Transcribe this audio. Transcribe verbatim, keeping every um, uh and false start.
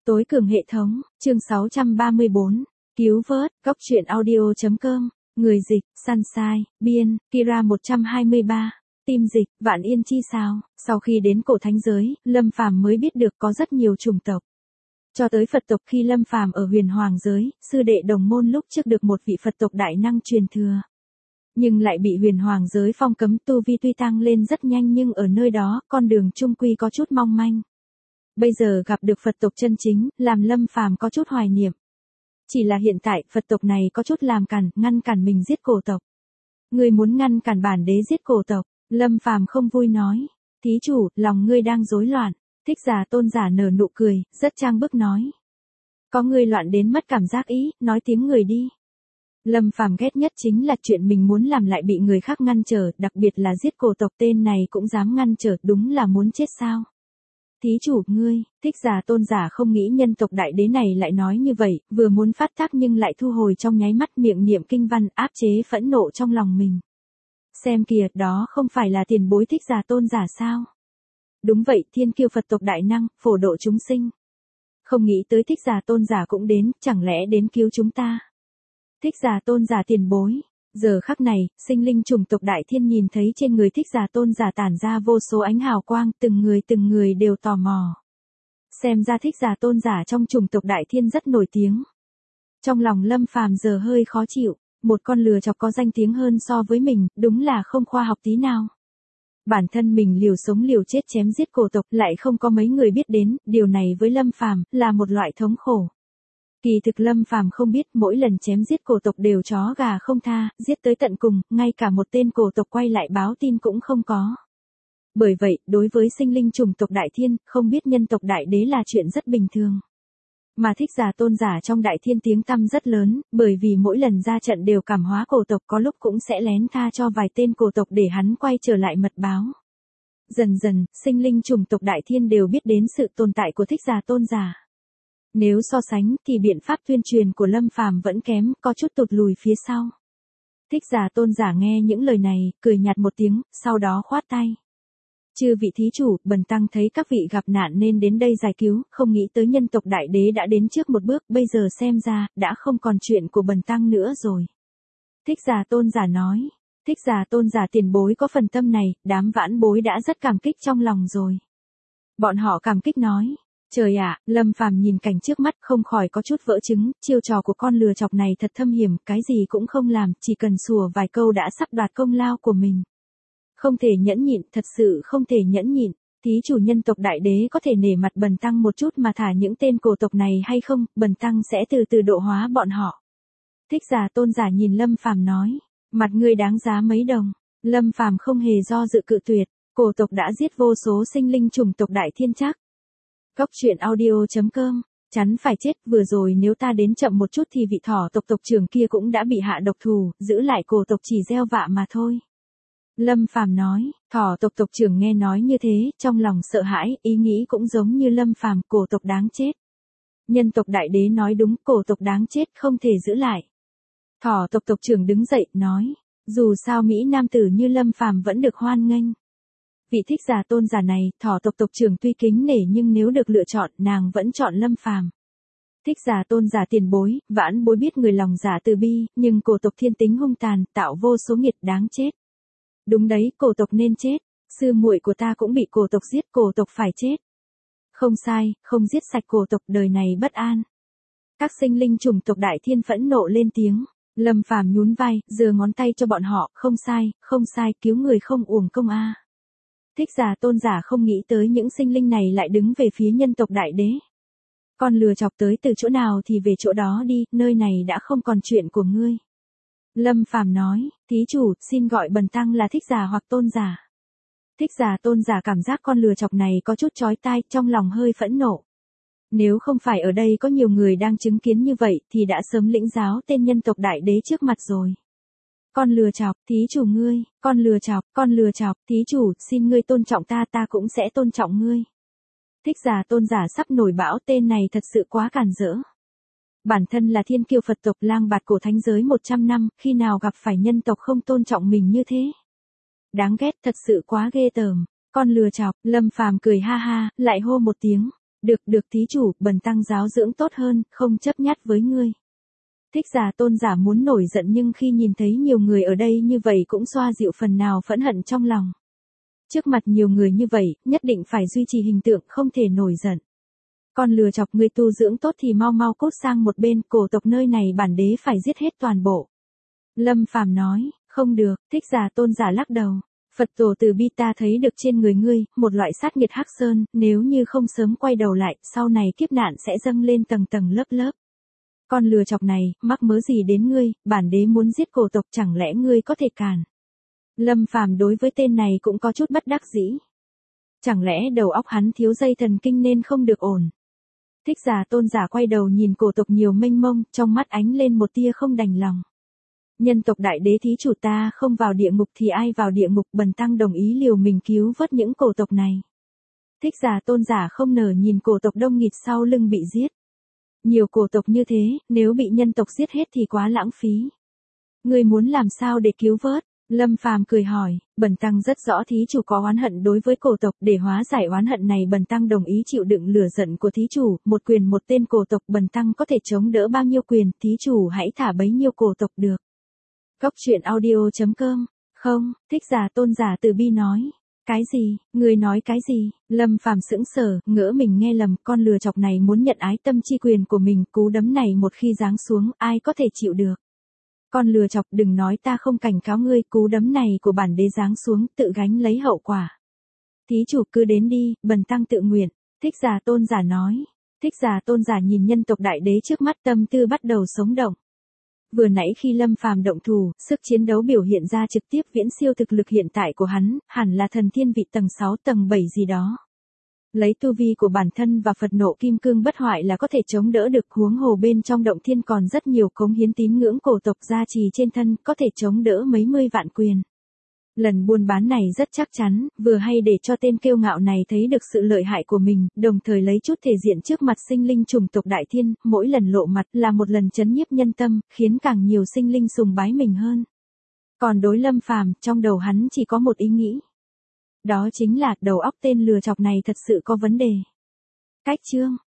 Tối cường hệ thống, chương sáu trăm ba mươi bốn, cứu vớt, góc truyện audio.com, người dịch, Sunshine, biên, Kira một trăm hai mươi ba, tim dịch, Vạn Yên chi sao. Sau khi đến cổ thánh giới, Lâm Phàm mới biết được có rất nhiều chủng tộc. Cho tới Phật tộc khi Lâm Phàm ở huyền hoàng giới, sư đệ đồng môn lúc trước được một vị Phật tộc đại năng truyền thừa. Nhưng lại bị huyền hoàng giới phong cấm, tu vi tuy tăng lên rất nhanh nhưng ở nơi đó, con đường chung quy có chút mong manh. Bây giờ gặp được Phật tộc chân chính, làm Lâm Phàm có chút hoài niệm. Chỉ là hiện tại, Phật tộc này có chút làm cản, ngăn cản mình giết cổ tộc. Ngươi muốn ngăn cản bản đế giết cổ tộc, Lâm Phàm không vui nói. Thí chủ, lòng ngươi đang rối loạn. Thích Giả Tôn giả nở nụ cười, rất trang bức nói. Có ngươi loạn đến mất cảm giác ý, nói tiếng người đi. Lâm Phàm ghét nhất chính là chuyện mình muốn làm lại bị người khác ngăn trở, đặc biệt là giết cổ tộc, tên này cũng dám ngăn trở, đúng là muốn chết sao. Thí chủ, ngươi, Thích Giả Tôn giả không nghĩ nhân tộc đại đế này lại nói như vậy, vừa muốn phát tác nhưng lại thu hồi trong nháy mắt, miệng niệm kinh văn, áp chế phẫn nộ trong lòng mình. Xem kìa, đó không phải là tiền bối Thích Giả Tôn giả sao? Đúng vậy, thiên kiêu Phật tộc đại năng, phổ độ chúng sinh. Không nghĩ tới Thích Giả Tôn giả cũng đến, chẳng lẽ đến cứu chúng ta? Thích Giả Tôn giả tiền bối. Giờ khắc này, sinh linh chủng tộc đại thiên nhìn thấy trên người Thích Giả Tôn giả tản ra vô số ánh hào quang, từng người từng người đều tò mò. Xem ra Thích Giả Tôn giả trong chủng tộc đại thiên rất nổi tiếng. Trong lòng Lâm Phàm giờ hơi khó chịu, một con lừa chọc có danh tiếng hơn so với mình, đúng là không khoa học tí nào. Bản thân mình liều sống liều chết chém giết cổ tộc lại không có mấy người biết đến, điều này với Lâm Phàm là một loại thống khổ. Kỳ thực Lâm Phàm không biết mỗi lần chém giết cổ tộc đều chó gà không tha, giết tới tận cùng, ngay cả một tên cổ tộc quay lại báo tin cũng không có. Bởi vậy, đối với sinh linh chủng tộc đại thiên, không biết nhân tộc đại đế là chuyện rất bình thường. Mà Thích Giả Tôn giả trong đại thiên tiếng tăm rất lớn, bởi vì mỗi lần ra trận đều cảm hóa cổ tộc, có lúc cũng sẽ lén tha cho vài tên cổ tộc để hắn quay trở lại mật báo. Dần dần, sinh linh chủng tộc đại thiên đều biết đến sự tồn tại của Thích Giả Tôn giả. Nếu so sánh thì biện pháp tuyên truyền của Lâm Phàm vẫn kém, có chút tụt lùi phía sau. Thích Giả Tôn giả nghe những lời này, cười nhạt một tiếng, sau đó khoát tay. Chư vị thí chủ, bần tăng thấy các vị gặp nạn nên đến đây giải cứu, không nghĩ tới nhân tộc đại đế đã đến trước một bước, bây giờ xem ra, đã không còn chuyện của bần tăng nữa rồi. Thích Giả Tôn giả nói, Thích Giả Tôn giả tiền bối có phần tâm này, đám vãn bối đã rất cảm kích trong lòng rồi. Bọn họ cảm kích nói. Trời ạ, Lâm Phàm nhìn cảnh trước mắt không khỏi có chút vỡ trứng, chiêu trò của con lừa chọc này thật thâm hiểm, cái gì cũng không làm, chỉ cần sủa vài câu đã sắp đoạt công lao của mình. Không thể nhẫn nhịn, thật sự không thể nhẫn nhịn, thí chủ nhân tộc đại đế có thể nể mặt bần tăng một chút mà thả những tên cổ tộc này hay không, bần tăng sẽ từ từ độ hóa bọn họ. Thích Giả Tôn giả nhìn Lâm Phàm nói, mặt ngươi đáng giá mấy đồng, Lâm Phàm không hề do dự cự tuyệt, cổ tộc đã giết vô số sinh linh chủng tộc đại thiên chắc. Góc truyện audio.com, chắn phải chết, vừa rồi nếu ta đến chậm một chút thì vị thỏ tộc tộc trưởng kia cũng đã bị hạ độc thủ, giữ lại cổ tộc chỉ gieo vạ mà thôi. Lâm Phàm nói, thỏ tộc tộc trưởng nghe nói như thế, trong lòng sợ hãi, ý nghĩ cũng giống như Lâm Phàm, cổ tộc đáng chết. Nhân tộc đại đế nói đúng, cổ tộc đáng chết không thể giữ lại. Thỏ tộc tộc trưởng đứng dậy, nói, dù sao Mỹ nam tử như Lâm Phàm vẫn được hoan nghênh. Vị Thích Giả Tôn giả này, thỏ tộc tộc trưởng tuy kính nể nhưng nếu được lựa chọn, nàng vẫn chọn Lâm Phàm. Thích Giả Tôn giả tiền bối, vãn bối biết người lòng giả từ bi, nhưng cổ tộc thiên tính hung tàn, tạo vô số nghiệt đáng chết. Đúng đấy, cổ tộc nên chết, sư muội của ta cũng bị cổ tộc giết, cổ tộc phải chết. Không sai, không giết sạch cổ tộc đời này bất an. Các sinh linh chủng tộc đại thiên phẫn nộ lên tiếng, Lâm Phàm nhún vai, giơ ngón tay cho bọn họ, không sai, không sai, cứu người không uổng công a. Thích Giả Tôn giả không nghĩ tới những sinh linh này lại đứng về phía nhân tộc đại đế. Con lừa chọc tới từ chỗ nào thì về chỗ đó đi, nơi này đã không còn chuyện của ngươi. Lâm Phàm nói, thí chủ, xin gọi bần tăng là Thích Giả hoặc Tôn giả. Thích Giả Tôn giả cảm giác con lừa chọc này có chút chói tai, trong lòng hơi phẫn nộ. Nếu không phải ở đây có nhiều người đang chứng kiến như vậy thì đã sớm lĩnh giáo tên nhân tộc đại đế trước mặt rồi. Con lừa chọc, thí chủ ngươi, con lừa chọc, con lừa chọc, thí chủ, xin ngươi tôn trọng ta, ta cũng sẽ tôn trọng ngươi. Thích Giả Tôn giả sắp nổi bão, tên này thật sự quá cản rỡ. Bản thân là thiên kiêu Phật tộc lang bạt cổ thánh giới một trăm năm, khi nào gặp phải nhân tộc không tôn trọng mình như thế. Đáng ghét, thật sự quá ghê tởm, con lừa chọc, Lâm Phàm cười ha ha, lại hô một tiếng. Được, được thí chủ, bần tăng giáo dưỡng tốt hơn, không chấp nhát với ngươi. Thích Giả Tôn giả muốn nổi giận nhưng khi nhìn thấy nhiều người ở đây như vậy cũng xoa dịu phần nào phẫn hận trong lòng. Trước mặt nhiều người như vậy, nhất định phải duy trì hình tượng không thể nổi giận. Con lừa chọc, người tu dưỡng tốt thì mau mau cút sang một bên, cổ tộc nơi này bản đế phải giết hết toàn bộ. Lâm Phàm nói, không được. Thích Giả Tôn giả lắc đầu. Phật tổ từ bi, ta thấy được trên người ngươi, một loại sát nghiệt hắc sơn, nếu như không sớm quay đầu lại, sau này kiếp nạn sẽ dâng lên tầng tầng lớp lớp. Con lừa chọc này, mắc mớ gì đến ngươi, bản đế muốn giết cổ tộc, chẳng lẽ ngươi có thể cản. Lâm Phàm đối với tên này cũng có chút bất đắc dĩ. Chẳng lẽ đầu óc hắn thiếu dây thần kinh nên không được ổn. Thích Giả Tôn giả quay đầu nhìn cổ tộc nhiều mênh mông, trong mắt ánh lên một tia không đành lòng. Nhân tộc đại đế thí chủ, ta không vào địa ngục thì ai vào địa ngục, bần tăng đồng ý liều mình cứu vớt những cổ tộc này. Thích Giả Tôn giả không nở nhìn cổ tộc đông nghịt sau lưng bị giết. Nhiều cổ tộc như thế, nếu bị nhân tộc giết hết thì quá lãng phí. Ngươi muốn làm sao để cứu vớt? Lâm Phàm cười hỏi, bần tăng rất rõ thí chủ có oán hận đối với cổ tộc, để hóa giải oán hận này bần tăng đồng ý chịu đựng lửa giận của thí chủ, một quyền một tên cổ tộc bần tăng có thể chống đỡ bao nhiêu quyền, thí chủ hãy thả bấy nhiêu cổ tộc được. Góc truyện audio chấm com. Không, Thích Giả Tôn giả từ bi nói. Cái gì, người nói cái gì? Lâm Phàm sững sờ, ngỡ mình nghe lầm, con lừa chọc này muốn nhận ái tâm chi quyền của mình, cú đấm này một khi giáng xuống, ai có thể chịu được. Con lừa chọc, đừng nói ta không cảnh cáo ngươi, cú đấm này của bản đế giáng xuống, tự gánh lấy hậu quả. Thí chủ cứ đến đi, bần tăng tự nguyện. Thích Giả Tôn giả nói. Thích Giả Tôn giả nhìn nhân tộc đại đế trước mắt, tâm tư bắt đầu sống động. Vừa nãy khi Lâm Phàm động thủ, sức chiến đấu biểu hiện ra trực tiếp viễn siêu thực lực hiện tại của hắn, hẳn là thần thiên vị tầng sáu tầng bảy gì đó. Lấy tu vi của bản thân và Phật nộ kim cương bất hoại là có thể chống đỡ được, huống hồ bên trong động thiên còn rất nhiều cống hiến tín ngưỡng cổ tộc gia trì trên thân, có thể chống đỡ mấy mươi vạn quyền. Lần buôn bán này rất chắc chắn, vừa hay để cho tên kiêu ngạo này thấy được sự lợi hại của mình, đồng thời lấy chút thể diện trước mặt sinh linh chủng tộc đại thiên, mỗi lần lộ mặt là một lần chấn nhiếp nhân tâm, khiến càng nhiều sinh linh sùng bái mình hơn. Còn đối Lâm Phàm, trong đầu hắn chỉ có một ý nghĩ. Đó chính là, đầu óc tên lừa chọc này thật sự có vấn đề. Cách chương